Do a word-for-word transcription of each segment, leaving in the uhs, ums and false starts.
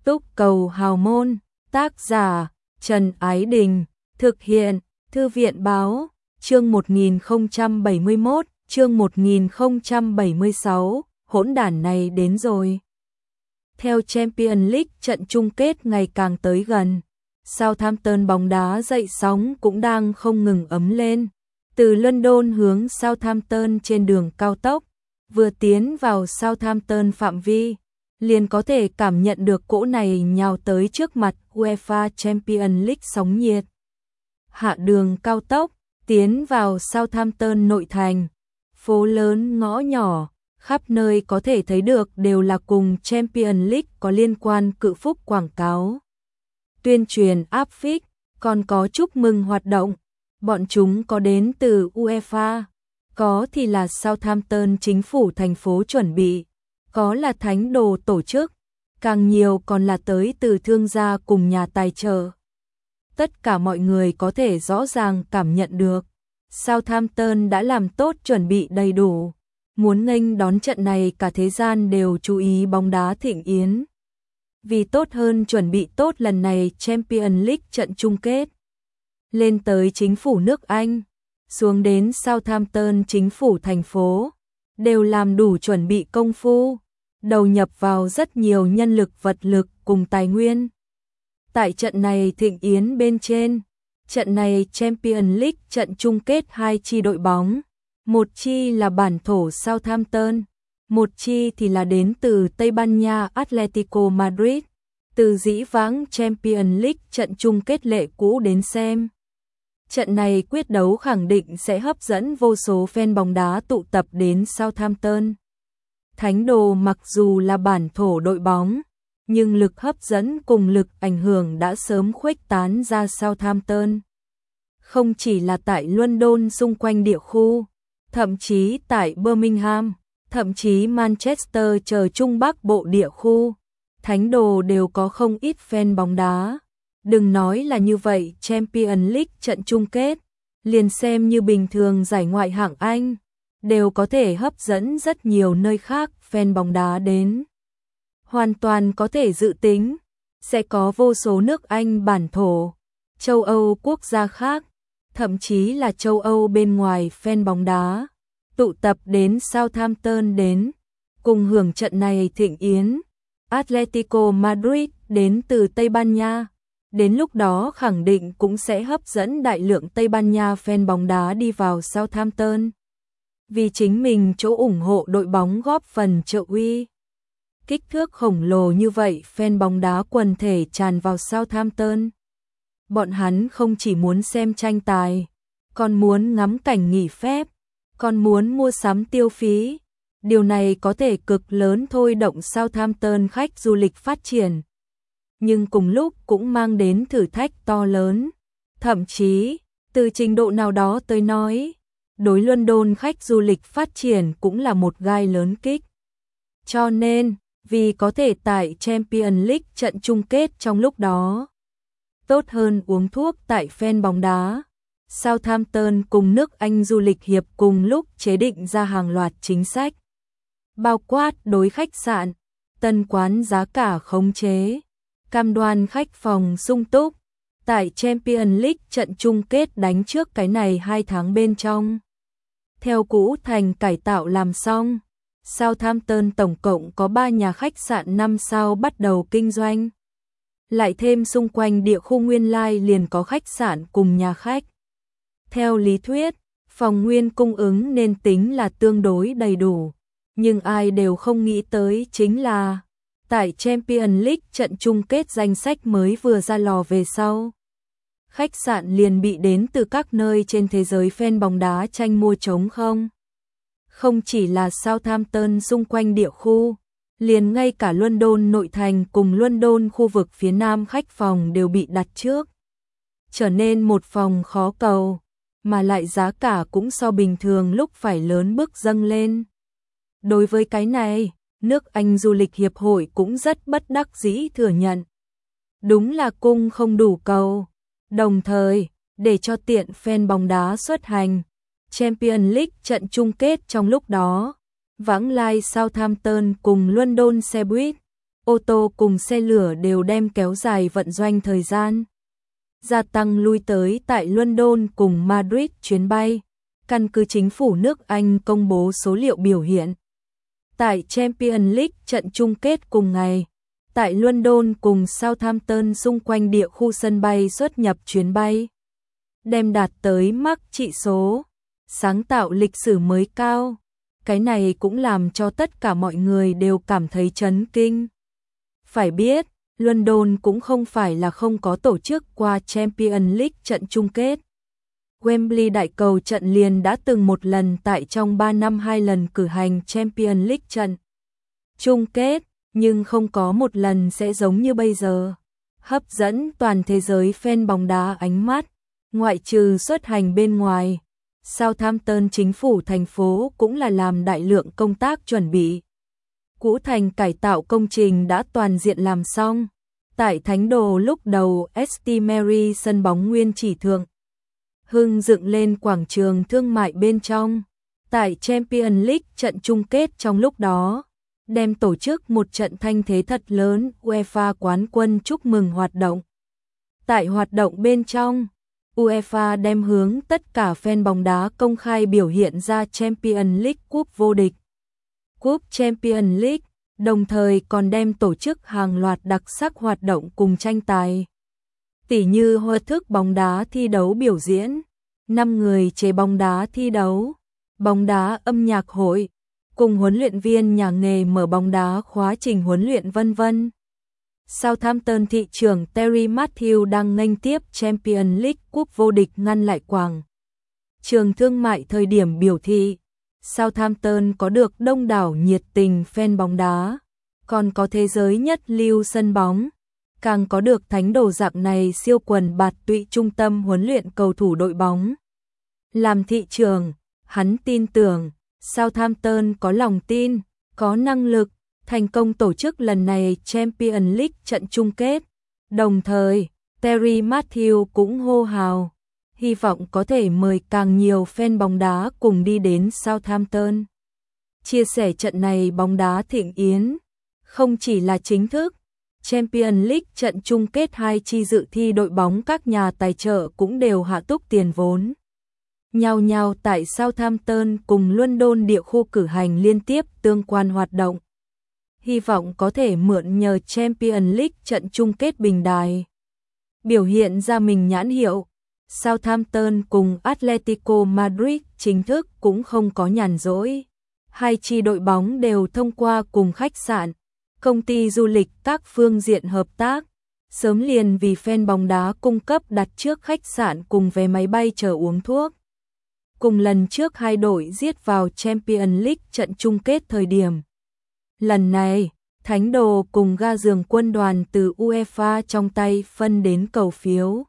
Túc cầu hào môn, tác giả Trần Ái Đình, thực hiện Thư viện Báo, chương một nghìn không trăm bảy mươi mốt, chương một nghìn không trăm bảy mươi sáu, hỗn đản này đến rồi. Theo Champions League trận chung kết ngày càng tới gần, Southampton bóng đá dậy sóng cũng đang không ngừng ấm lên. Từ London hướng Southampton trên đường cao tốc, vừa tiến vào Southampton phạm vi, liền có thể cảm nhận được cỗ này nhào tới trước mặt UEFA Champions League sóng nhiệt. Hạ đường cao tốc, tiến vào Southampton nội thành, phố lớn ngõ nhỏ, khắp nơi có thể thấy được đều là cùng Champions League có liên quan cự phúc quảng cáo. Tuyên truyền áp phích, còn có chúc mừng hoạt động, bọn chúng có đến từ UEFA, có thì là Southampton chính phủ thành phố chuẩn bị, có là thánh đồ tổ chức, càng nhiều còn là tới từ thương gia cùng nhà tài trợ. Tất cả mọi người có thể rõ ràng cảm nhận được, Southampton đã làm tốt chuẩn bị đầy đủ, muốn nghênh đón trận này cả thế gian đều chú ý bóng đá thịnh yến. Vì tốt hơn chuẩn bị tốt lần này Champions League trận chung kết. Lên tới chính phủ nước Anh, xuống đến Southampton chính phủ thành phố, đều làm đủ chuẩn bị công phu, đầu nhập vào rất nhiều nhân lực vật lực cùng tài nguyên. Tại trận này thịnh yến bên trên, trận này Champions League trận chung kết hai chi đội bóng, một chi là bản thổ Southampton, một chi thì là đến từ Tây Ban Nha Atletico Madrid, từ dĩ vãng Champions League trận chung kết lệ cũ đến xem. Trận này quyết đấu khẳng định sẽ hấp dẫn vô số fan bóng đá tụ tập đến Southampton. Thánh đồ mặc dù là bản thổ đội bóng, nhưng lực hấp dẫn cùng lực ảnh hưởng đã sớm khuếch tán ra Southampton. Không chỉ là tại London xung quanh địa khu, thậm chí tại Birmingham, thậm chí Manchester chờ Trung Bắc bộ địa khu, thánh đồ đều có không ít fan bóng đá. Đừng nói là như vậy, Champions League trận chung kết, liền xem như bình thường giải ngoại hạng Anh, đều có thể hấp dẫn rất nhiều nơi khác fan bóng đá đến. Hoàn toàn có thể dự tính, sẽ có vô số nước Anh bản thổ, châu Âu quốc gia khác, thậm chí là châu Âu bên ngoài fan bóng đá, tụ tập đến Southampton đến, cùng hưởng trận này thịnh yến. Atletico Madrid đến từ Tây Ban Nha, đến lúc đó khẳng định cũng sẽ hấp dẫn đại lượng Tây Ban Nha fan bóng đá đi vào Southampton. Vì chính mình chỗ ủng hộ đội bóng góp phần trợ uy. Kích thước khổng lồ như vậy fan bóng đá quần thể tràn vào Southampton. Bọn hắn không chỉ muốn xem tranh tài, còn muốn ngắm cảnh nghỉ phép, còn muốn mua sắm tiêu phí. Điều này có thể cực lớn thôi động Southampton khách du lịch phát triển. Nhưng cùng lúc cũng mang đến thử thách to lớn. Thậm chí, từ trình độ nào đó tới nói, đối London khách du lịch phát triển cũng là một gai lớn kích. Cho nên, vì có thể tại Champions League trận chung kết trong lúc đó, tốt hơn uống thuốc tại fan bóng đá, Southampton cùng nước Anh du lịch hiệp cùng lúc chế định ra hàng loạt chính sách. Bao quát đối khách sạn, tân quán giá cả khống chế, cam đoan khách phòng sung túc, tại Champions League trận chung kết đánh trước cái này hai tháng bên trong. Theo cũ thành cải tạo làm xong, Southampton tổng cộng có ba nhà khách sạn năm sao bắt đầu kinh doanh. Lại thêm xung quanh địa khu nguyên lai liền có khách sạn cùng nhà khách. Theo lý thuyết, phòng nguyên cung ứng nên tính là tương đối đầy đủ. Nhưng ai đều không nghĩ tới chính là, tại Champions League trận chung kết danh sách mới vừa ra lò về sau. Khách sạn liền bị đến từ các nơi trên thế giới fan bóng đá tranh mua trống không. Không chỉ là Southampton xung quanh địa khu, liền ngay cả London nội thành cùng London khu vực phía nam khách phòng đều bị đặt trước. Trở nên một phòng khó cầu, mà lại giá cả cũng so bình thường lúc phải lớn bước dâng lên. Đối với cái này, nước Anh du lịch hiệp hội cũng rất bất đắc dĩ thừa nhận. Đúng là cung không đủ cầu. Đồng thời, để cho tiện fan bóng đá xuất hành, Champions League trận chung kết trong lúc đó, vãng lai Southampton cùng London xe buýt, ô tô cùng xe lửa đều đem kéo dài vận doanh thời gian. Gia tăng lui tới tại London cùng Madrid chuyến bay. Căn cứ chính phủ nước Anh công bố số liệu biểu hiện. Tại Champions League trận chung kết cùng ngày, tại London cùng Southampton xung quanh địa khu sân bay xuất nhập chuyến bay đem đạt tới mắc trị số, sáng tạo lịch sử mới cao. Cái này cũng làm cho tất cả mọi người đều cảm thấy chấn kinh. Phải biết, London cũng không phải là không có tổ chức qua Champions League trận chung kết. Wembley đại cầu trận liền đã từng một lần tại trong ba năm hai lần cử hành Champions League trận chung kết, nhưng không có một lần sẽ giống như bây giờ. Hấp dẫn toàn thế giới fan bóng đá ánh mắt, ngoại trừ xuất hành bên ngoài. Southampton chính phủ thành phố cũng là làm đại lượng công tác chuẩn bị. Cũ thành cải tạo công trình đã toàn diện làm xong. Tại Thánh Đồ lúc đầu St Mary sân bóng nguyên chỉ thượng hưng dựng lên quảng trường thương mại bên trong. Tại Champions League trận chung kết trong lúc đó, đem tổ chức một trận thanh thế thật lớn UEFA quán quân chúc mừng hoạt động. Tại hoạt động bên trong, UEFA đem hướng tất cả fan bóng đá công khai biểu hiện ra Champions League cúp vô địch, cúp Champions League, đồng thời còn đem tổ chức hàng loạt đặc sắc hoạt động cùng tranh tài. Tỉ như hoa thức bóng đá thi đấu biểu diễn, năm người chế bóng đá thi đấu, bóng đá âm nhạc hội, cùng huấn luyện viên nhà nghề mở bóng đá khóa trình huấn luyện vân vân. Southampton thị trưởng Terry Matthew đang nghênh tiếp Champions League cúp vô địch ngăn lại quảng trường thương mại thời điểm biểu thị. Southampton có được đông đảo nhiệt tình fan bóng đá, còn có thế giới nhất lưu sân bóng, càng có được Thánh Đồ dạng này siêu quần bạt tụy trung tâm huấn luyện cầu thủ đội bóng. Làm thị trường, hắn tin tưởng Southampton có lòng tin, có năng lực, thành công tổ chức lần này Champions League trận chung kết. Đồng thời, Terry Matthew cũng hô hào, hy vọng có thể mời càng nhiều fan bóng đá cùng đi đến Southampton. Chia sẻ trận này bóng đá thịnh yến, không chỉ là chính thức, Champions League trận chung kết hai chi dự thi đội bóng các nhà tài trợ cũng đều hạ túc tiền vốn. Nhao nhao tại Southampton cùng London địa khu cử hành liên tiếp tương quan hoạt động. Hy vọng có thể mượn nhờ Champions League trận chung kết bình đài, biểu hiện ra mình nhãn hiệu. Southampton cùng Atletico Madrid chính thức cũng không có nhàn rỗi. Hai chi đội bóng đều thông qua cùng khách sạn, công ty du lịch các phương diện hợp tác, sớm liền vì fan bóng đá cung cấp đặt trước khách sạn cùng vé máy bay chờ uống thuốc. Cùng lần trước hai đội giết vào Champions League trận chung kết thời điểm. Lần này, Thánh Đồ cùng ga giường quân đoàn từ UEFA trong tay phân đến cầu phiếu.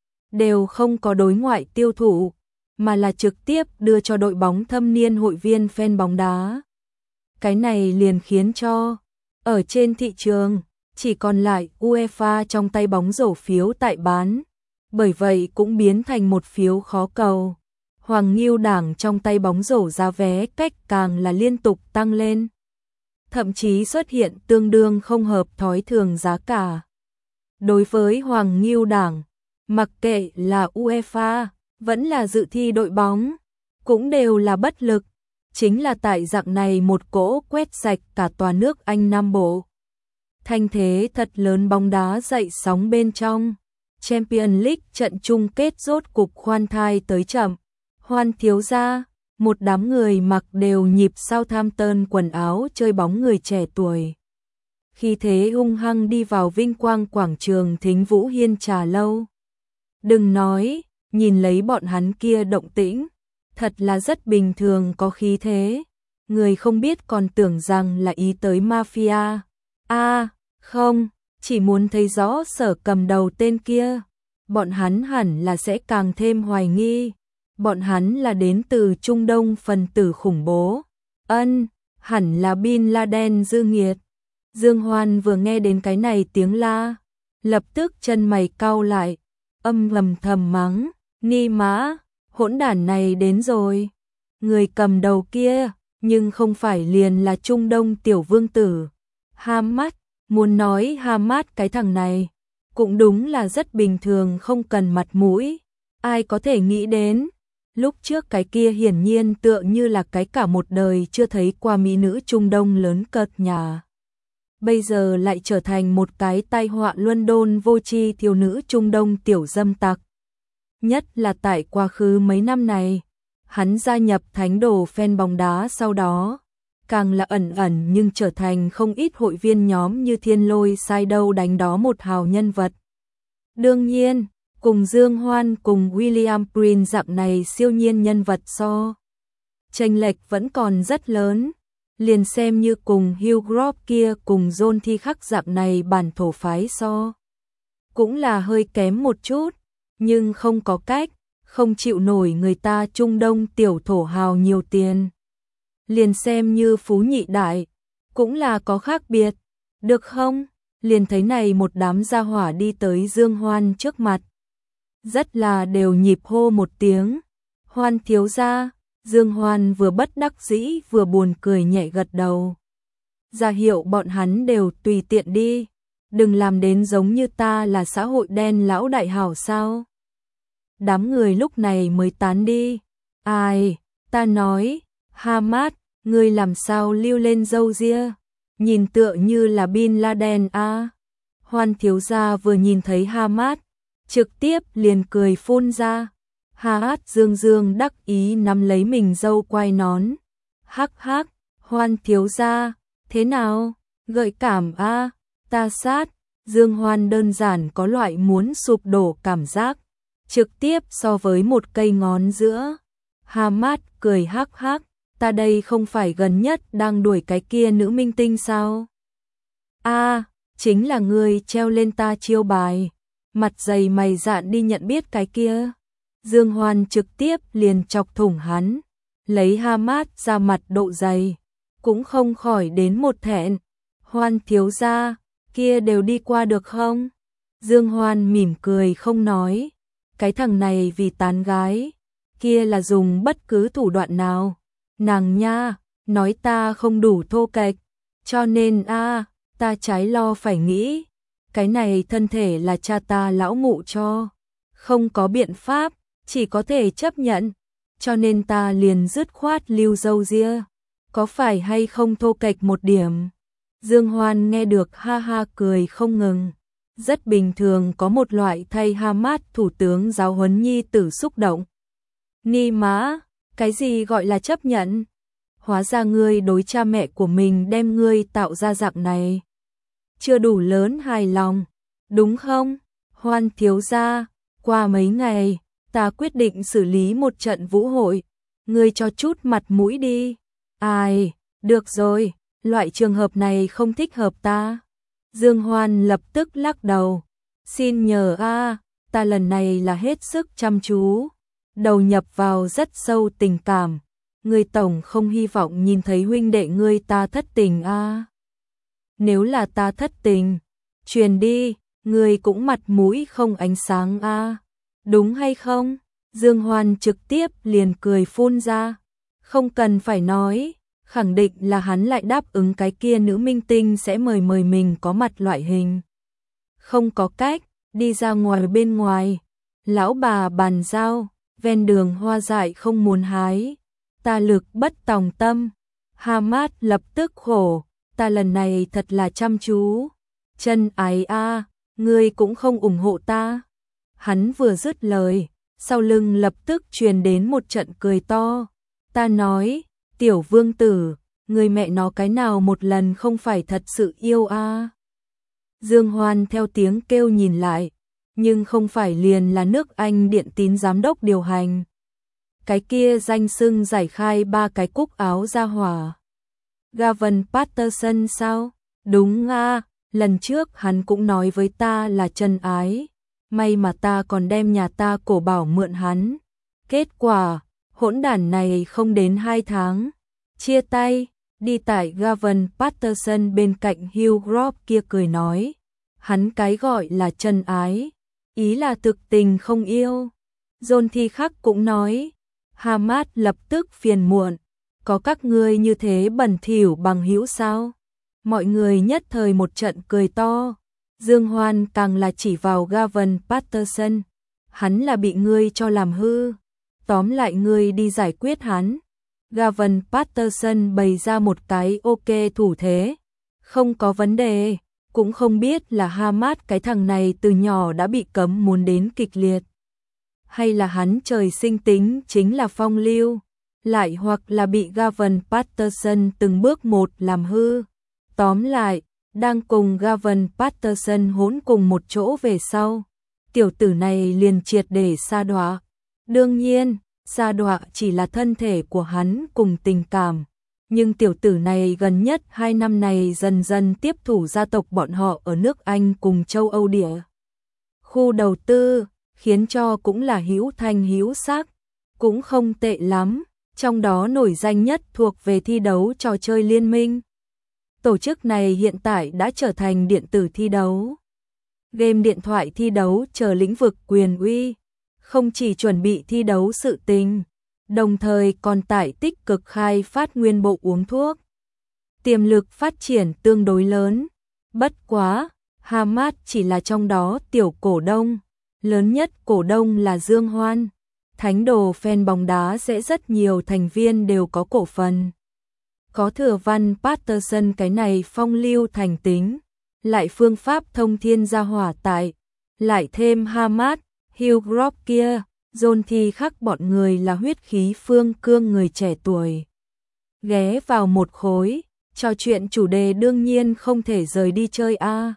Đều không có đối ngoại tiêu thụ, mà là trực tiếp đưa cho đội bóng thâm niên hội viên fan bóng đá. Cái này liền khiến cho, ở trên thị trường, chỉ còn lại UEFA trong tay bóng rổ phiếu tại bán. Bởi vậy cũng biến thành một phiếu khó cầu. Hoàng Nghiêu Đảng trong tay bóng rổ giá vé cách càng là liên tục tăng lên. Thậm chí xuất hiện tương đương không hợp thói thường giá cả. Đối với Hoàng Nghiêu Đảng, mặc kệ là UEFA, vẫn là dự thi đội bóng, cũng đều là bất lực. Chính là tại dạng này một cỗ quét sạch cả tòa nước Anh Nam Bộ. Thanh thế thật lớn bóng đá dậy sóng bên trong. Champions League trận chung kết rốt cục khoan thai tới chậm. Hoan thiếu gia, một đám người mặc đều nhịp Southampton quần áo chơi bóng người trẻ tuổi. Khi thế hung hăng đi vào vinh quang quảng trường Thính Vũ Hiên trà lâu. Đừng nói, nhìn lấy bọn hắn kia động tĩnh, thật là rất bình thường có khí thế. Người không biết còn tưởng rằng là ý tới mafia. A, à, không, chỉ muốn thấy rõ Sở cầm đầu tên kia. Bọn hắn hẳn là sẽ càng thêm hoài nghi. Bọn hắn là đến từ Trung Đông phần tử khủng bố. Ân, hẳn là Bin Laden dư nghiệt. Dương Hoan vừa nghe đến cái này tiếng la, lập tức chân mày cau lại, âm lầm thầm mắng, ni mã, hỗn đản này đến rồi. Người cầm đầu kia, nhưng không phải liền là Trung Đông tiểu vương tử. Ham mắt, Muốn nói Hamad cái thằng này, cũng đúng là rất bình thường, không cần mặt mũi. Ai có thể nghĩ đến, lúc trước cái kia hiển nhiên tựa như là cái cả một đời chưa thấy qua mỹ nữ Trung Đông lớn cợt nhà. Bây giờ lại trở thành một cái tai họa London vô tri thiếu nữ Trung Đông tiểu dâm tặc. Nhất là tại quá khứ mấy năm này, hắn gia nhập thánh đồ fan bóng đá sau đó, càng là ẩn ẩn nhưng trở thành không ít hội viên nhóm như Thiên Lôi sai đâu đánh đó một hào nhân vật. Đương nhiên, cùng Dương Hoan cùng William Prince dạng này siêu nhiên nhân vật so, chênh lệch vẫn còn rất lớn. Liền xem như cùng Hugh Grove kia cùng John Thi Khắc dạng này bản thổ phái so, cũng là hơi kém một chút, nhưng không có cách, không chịu nổi người ta Trung Đông tiểu thổ hào nhiều tiền. Liền xem như Phú Nhị Đại, cũng là có khác biệt, được không? Liền thấy này một đám gia hỏa đi tới Dương Hoan trước mặt. Rất là đều nhịp hô một tiếng, Hoan thiếu gia. Dương Hoan vừa bất đắc dĩ vừa buồn cười nhẹ gật đầu. Ra hiệu bọn hắn đều tùy tiện đi, đừng làm đến giống như ta là xã hội đen lão đại hảo sao. Đám người lúc này mới tán đi. Ai, ta nói, Hamad, ngươi làm sao lưu lên râu ria, nhìn tựa như là Bin Laden a. À. Hoan thiếu gia vừa nhìn thấy Hamad, trực tiếp liền cười phun ra. Hamad dương dương đắc ý nắm lấy mình dâu quai nón. Hắc hắc, Hoan thiếu gia, thế nào, gợi cảm a, à? Ta sát. Dương Hoan đơn giản có loại muốn sụp đổ cảm giác, trực tiếp so với một cây ngón giữa. Hamad cười hắc hắc, ta đây không phải gần nhất đang đuổi cái kia nữ minh tinh sao? A, à, chính là người treo lên ta chiêu bài, mặt dày mày dạn đi nhận biết cái kia. Dương Hoan trực tiếp liền chọc thủng hắn, lấy Hamad ra mặt độ dày, cũng không khỏi đến một thẹn. Hoan thiếu gia, kia đều đi qua được không? Dương Hoan mỉm cười không nói, cái thằng này vì tán gái, kia là dùng bất cứ thủ đoạn nào. Nàng nha, nói ta không đủ thô kệch, cho nên a, à, ta trái lo phải nghĩ, cái này thân thể là cha ta lão mụ cho, không có biện pháp, chỉ có thể chấp nhận, cho nên ta liền dứt khoát lưu râu ria, có phải hay không thô kệch một điểm. Dương Hoan nghe được ha ha cười không ngừng, rất bình thường có một loại thay Hamad thủ tướng giáo huấn nhi tử xúc động. Ni má, cái gì gọi là chấp nhận? Hóa ra ngươi đối cha mẹ của mình đem ngươi tạo ra dạng này, chưa đủ lớn hài lòng, đúng không? Hoan thiếu gia, qua mấy ngày, ta quyết định xử lý một trận vũ hội, ngươi cho chút mặt mũi đi. Ai, được rồi, loại trường hợp này không thích hợp ta. Dương Hoan lập tức lắc đầu, xin nhờ a, ta lần này là hết sức chăm chú, đầu nhập vào rất sâu tình cảm, ngươi tổng không hy vọng nhìn thấy huynh đệ ngươi ta thất tình a. Nếu là ta thất tình, truyền đi, ngươi cũng mặt mũi không ánh sáng a, đúng hay không? Dương Hoan trực tiếp liền cười phun ra, không cần phải nói, khẳng định là hắn lại đáp ứng cái kia nữ minh tinh sẽ mời mời mình có mặt loại hình. Không có cách, đi ra ngoài bên ngoài, lão bà bàn giao, ven đường hoa dại không muốn hái, ta lực bất tòng tâm. Hamad lập tức khổ, ta lần này thật là chăm chú, chân ái a, ngươi cũng không ủng hộ ta. Hắn vừa dứt lời, sau lưng lập tức truyền đến một trận cười to. Ta nói, tiểu vương tử, người mẹ nó cái nào một lần không phải thật sự yêu a? À? Dương Hoan theo tiếng kêu nhìn lại, nhưng không phải liền là nước Anh điện tín giám đốc điều hành. Cái kia danh xưng giải khai ba cái cúc áo ra hỏa. Gavin Patterson sao? Đúng a, à, lần trước hắn cũng nói với ta là chân ái. May mà ta còn đem nhà ta cổ bảo mượn hắn. Kết quả, hỗn đản này không đến hai tháng. Chia tay, đi tại Gavin Patterson bên cạnh Hugh Grove kia cười nói. Hắn cái gọi là chân ái, ý là thực tình không yêu. John Thi Khắc cũng nói. Hamad lập tức phiền muộn. Có các ngươi như thế bẩn thỉu bằng hữu sao? Mọi người nhất thời một trận cười to. Dương Hoan càng là chỉ vào Gavin Patterson. Hắn là bị ngươi cho làm hư. Tóm lại ngươi đi giải quyết hắn. Gavin Patterson bày ra một cái ok thủ thế. Không có vấn đề. Cũng không biết là Hamad cái thằng này từ nhỏ đã bị cấm muốn đến kịch liệt. Hay là hắn trời sinh tính chính là phong lưu. Lại hoặc là bị Gavin Patterson từng bước một làm hư. Tóm lại, đang cùng Gavin Patterson hỗn cùng một chỗ về sau. Tiểu tử này liền triệt để sa đọa. Đương nhiên, sa đọa chỉ là thân thể của hắn cùng tình cảm. Nhưng tiểu tử này gần nhất hai năm này dần dần tiếp thủ gia tộc bọn họ ở nước Anh cùng châu Âu địa. Khu đầu tư, khiến cho cũng là hữu thanh hữu sắc, cũng không tệ lắm, trong đó nổi danh nhất thuộc về thi đấu trò chơi liên minh. Tổ chức này hiện tại đã trở thành điện tử thi đấu. Game điện thoại thi đấu chờ lĩnh vực quyền uy, không chỉ chuẩn bị thi đấu sự tình, đồng thời còn tại tích cực khai phát nguyên bộ uống thuốc. Tiềm lực phát triển tương đối lớn, bất quá, Hamad chỉ là trong đó tiểu cổ đông, lớn nhất cổ đông là Dương Hoan. Thánh đồ fan bóng đá sẽ rất nhiều thành viên đều có cổ phần. Có thừa Văn Patterson cái này phong lưu thành tính, lại phương pháp thông thiên gia hỏa tại, lại thêm Hamad, Hugh Grove kia, John thì khác bọn người là huyết khí phương cương người trẻ tuổi. Ghé vào một khối, trò chuyện chủ đề đương nhiên không thể rời đi chơi a.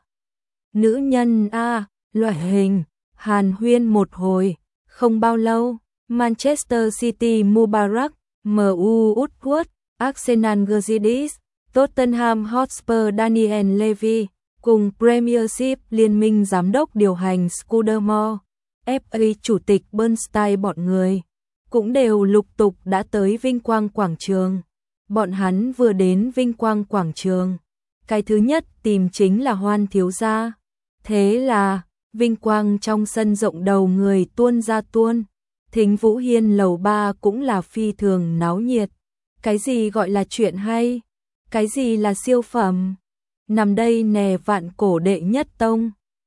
Nữ nhân a, loại hình, hàn huyên một hồi, không bao lâu, Manchester City Mubarak, em u Woodward, Arsenal Gazidis, Tottenham Hotspur Daniel Levy, cùng Premiership Liên minh giám đốc điều hành Scudamore, ép a chủ tịch Bernstein bọn người, cũng đều lục tục đã tới Vinh Quang Quảng Trường. Bọn hắn vừa đến Vinh Quang Quảng Trường, cái thứ nhất tìm chính là Hoan thiếu gia. Thế là, Vinh Quang trong sân rộng đầu người tuôn ra tuôn, Thính Vũ Hiên lầu ba cũng là phi thường náo nhiệt. Cái gì gọi là chuyện hay? Cái gì là siêu phẩm? Nằm đây nè vạn cổ đệ nhất tông.